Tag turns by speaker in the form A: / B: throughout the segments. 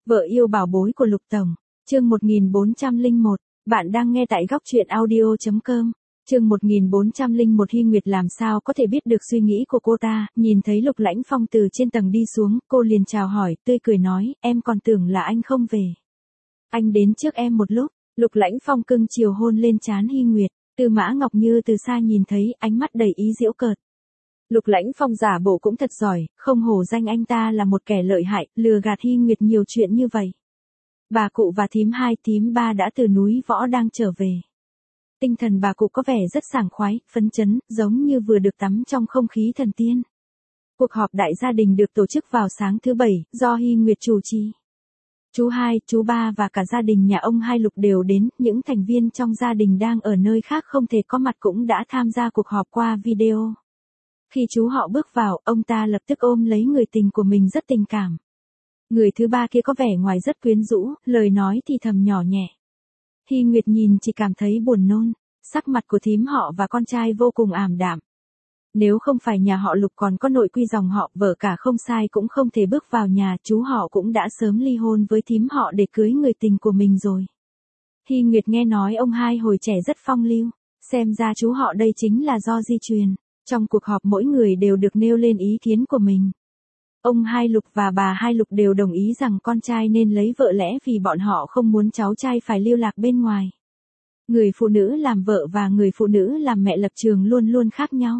A: Vợ yêu bảo bối của Lục Tổng, chương 1401, bạn đang nghe tại góc truyện audio.com. Chương 1401 Hy Nguyệt làm sao có thể biết được suy nghĩ của cô ta, nhìn thấy Lục Lãnh Phong từ trên tầng đi xuống, cô liền chào hỏi, tươi cười nói, em còn tưởng là anh không về. Anh đến trước em một lúc, Lục Lãnh Phong cưng chiều hôn lên trán Hy Nguyệt, Tư Mã Ngọc Như từ xa nhìn thấy, ánh mắt đầy ý giễu cợt. Lục Lãnh Phong giả bộ cũng thật giỏi, không hổ danh anh ta là một kẻ lợi hại, lừa gạt Hy Nguyệt nhiều chuyện như vậy. Bà cụ và thím 2, thím 3 đã từ núi Võ đang trở về. Tinh thần bà cụ có vẻ rất sảng khoái, phấn chấn, giống như vừa được tắm trong không khí thần tiên. Cuộc họp đại gia đình được tổ chức vào sáng thứ Bảy, do Hy Nguyệt chủ trì. Chú 2, chú 3 và cả gia đình nhà ông Hai Lục đều đến, những thành viên trong gia đình đang ở nơi khác không thể có mặt cũng đã tham gia cuộc họp qua video. Khi chú họ bước vào, ông ta lập tức ôm lấy người tình của mình rất tình cảm. Người thứ ba kia có vẻ ngoài rất quyến rũ, lời nói thì thầm nhỏ nhẹ. Hy Nguyệt nhìn chỉ cảm thấy buồn nôn, sắc mặt của thím họ và con trai vô cùng ảm đạm. Nếu không phải nhà họ Lục còn có nội quy dòng họ, vợ cả không sai cũng không thể bước vào nhà, chú họ cũng đã sớm ly hôn với thím họ để cưới người tình của mình rồi. Hy Nguyệt nghe nói ông Hai hồi trẻ rất phong lưu, xem ra chú họ đây chính là do di truyền. Trong cuộc họp mỗi người đều được nêu lên ý kiến của mình. Ông Hai Lục và bà Hai Lục đều đồng ý rằng con trai nên lấy vợ lẽ vì bọn họ không muốn cháu trai phải lưu lạc bên ngoài. Người phụ nữ làm vợ và người phụ nữ làm mẹ lập trường luôn luôn khác nhau.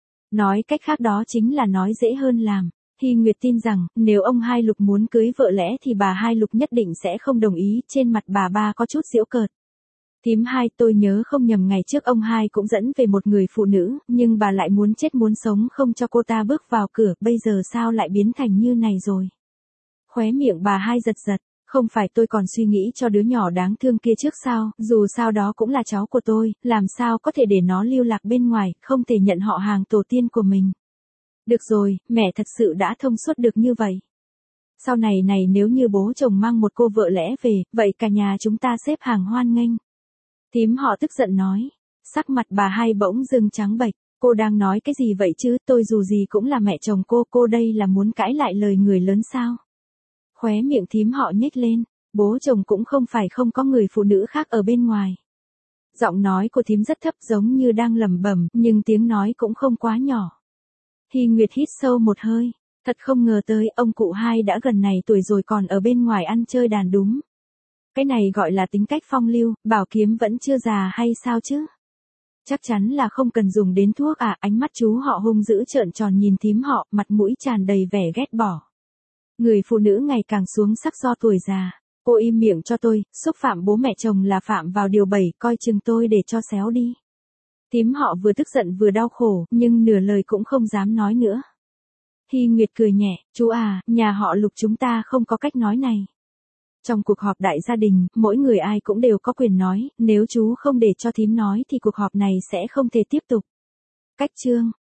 A: Nói cách khác đó chính là nói dễ hơn làm. Hy Nguyệt tin rằng, nếu ông Hai Lục muốn cưới vợ lẽ thì bà Hai Lục nhất định sẽ không đồng ý, trên mặt bà ba có chút giễu cợt. Thím 2, tôi nhớ không nhầm ngày trước ông Hai cũng dẫn về một người phụ nữ, nhưng bà lại muốn chết muốn sống không cho cô ta bước vào cửa, bây giờ sao lại biến thành như này rồi. Khóe miệng bà Hai giật giật, không phải tôi còn suy nghĩ cho đứa nhỏ đáng thương kia trước sao, dù sao đó cũng là cháu của tôi, làm sao có thể để nó lưu lạc bên ngoài, không thể nhận họ hàng tổ tiên của mình. Được rồi, mẹ thật sự đã thông suốt được như vậy. Sau này nếu như bố chồng mang một cô vợ lẽ về, vậy cả nhà chúng ta xếp hàng hoan nghênh. Thím họ tức giận nói, sắc mặt bà Hai bỗng dưng trắng bệch, cô đang nói cái gì vậy chứ, tôi dù gì cũng là mẹ chồng cô đây là muốn cãi lại lời người lớn sao. Khóe miệng thím họ nhếch lên, bố chồng cũng không phải không có người phụ nữ khác ở bên ngoài. Giọng nói của thím rất thấp giống như đang lẩm bẩm, nhưng tiếng nói cũng không quá nhỏ. Hy Nguyệt hít sâu một hơi, thật không ngờ tới ông cụ Hai đã gần này tuổi rồi còn ở bên ngoài ăn chơi đàn đúm. Cái này gọi là tính cách phong lưu, bảo kiếm vẫn chưa già hay sao chứ? Chắc chắn là không cần dùng đến thuốc à, ánh mắt chú họ hung dữ trợn tròn nhìn thím họ, mặt mũi tràn đầy vẻ ghét bỏ. Người phụ nữ ngày càng xuống sắc do tuổi già, cô im miệng cho tôi, xúc phạm bố mẹ chồng là phạm vào điều 7, coi chừng tôi để cho xéo đi. Thím họ vừa tức giận vừa đau khổ, nhưng nửa lời cũng không dám nói nữa. Hy Nguyệt cười nhẹ, chú à, nhà họ Lục chúng ta không có cách nói này. Trong cuộc họp đại gia đình, mỗi người ai cũng đều có quyền nói, nếu chú không để cho thím nói thì cuộc họp này sẽ không thể tiếp tục. Cách chương